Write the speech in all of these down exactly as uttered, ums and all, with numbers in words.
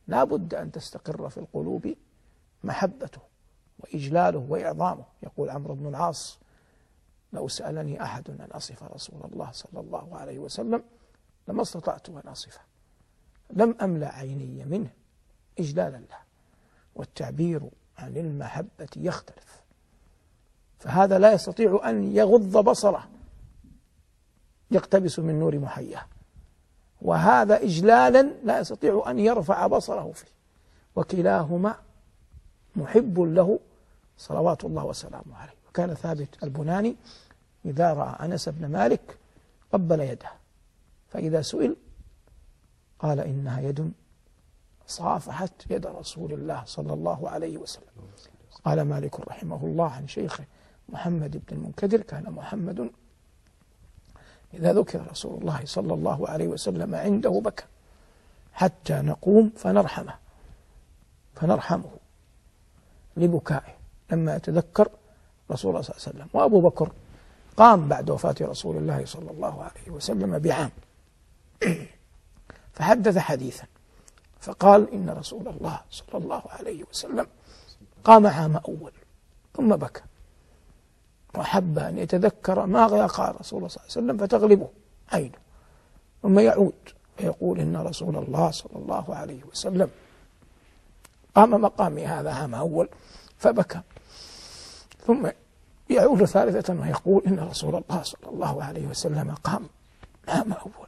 لا بد أن تستقر في القلوب محبته وإجلاله وإعظامه. يقول عمرو بن العاص: لو سألني أحد أن أصف رسول الله صلى الله عليه وسلم لما استطعت أن أصفه، لم أملأ عيني منه إجلالا له. والتعبير عن المحبة يختلف، فهذا لا يستطيع أن يغض بصره يقتبس من نور محياه، وهذا إجلالا لا يستطيع أن يرفع بصره فيه، وكلاهما محب له صلوات الله وسلامه عليه. وكان ثابت البناني إذا رأى أنس بن مالك قبل يده، فإذا سئل قال: إنها يد صافحت يد رسول الله صلى الله عليه وسلم. قال مالك رحمه الله عن شيخه محمد بن المنكدر: كان محمد إذا ذكر رسول الله صلى الله عليه وسلم عنده بكى حتى نقوم فنرحمه فنرحمه لبكائه لما يتذكر رسول الله صلى الله عليه وسلم. وأبو بكر قام بعد وفاة رسول الله صلى الله عليه وسلم بعام فحدث حديثا فقال: إن رسول الله صلى الله عليه وسلم قام عام أول ثم بكى، وأحب أن يتذكر ما قال رسول الله صلى الله عليه وسلم فتغلبه عينه، ثم يعود فيقول: إن رسول الله صلى الله عليه وسلم قام مقامي هذا عام أول فبكى، ثم يعود ثالثة ويقول: إن رسول الله صلى الله عليه وسلم قام عام أول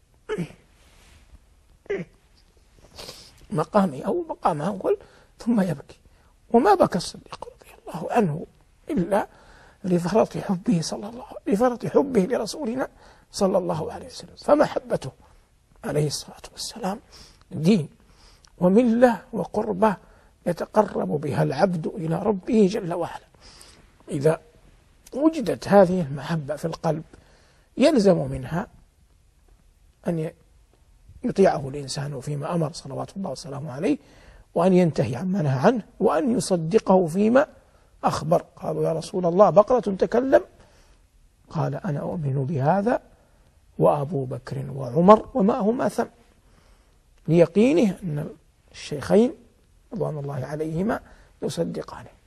مقامي أو مقام أول ثم يبكي. وما بكى الصديق رضي الله عنه إلا لفرط حبه صلى الله لفرط حبه لرسولنا صلى الله عليه وسلم. فمحبته عليه الصلاة والسلام دين وملة وقربة يتقرب بها العبد إلى ربه جل وعلا. إذا وجدت هذه المحبة في القلب يلزم منها أن يطيعه الإنسان فيما أمر صلوات الله وسلامه عليه، وأن ينتهي عما نهى عنه، وأن يصدقه فيما أخبر. قالوا: يا رسول الله بقرة تكلم؟ قال: أنا أؤمن بهذا وأبو بكر وعمر وما هم أثم، ليقينه أن الشيخين رضوان الله عليهما يصدقانه.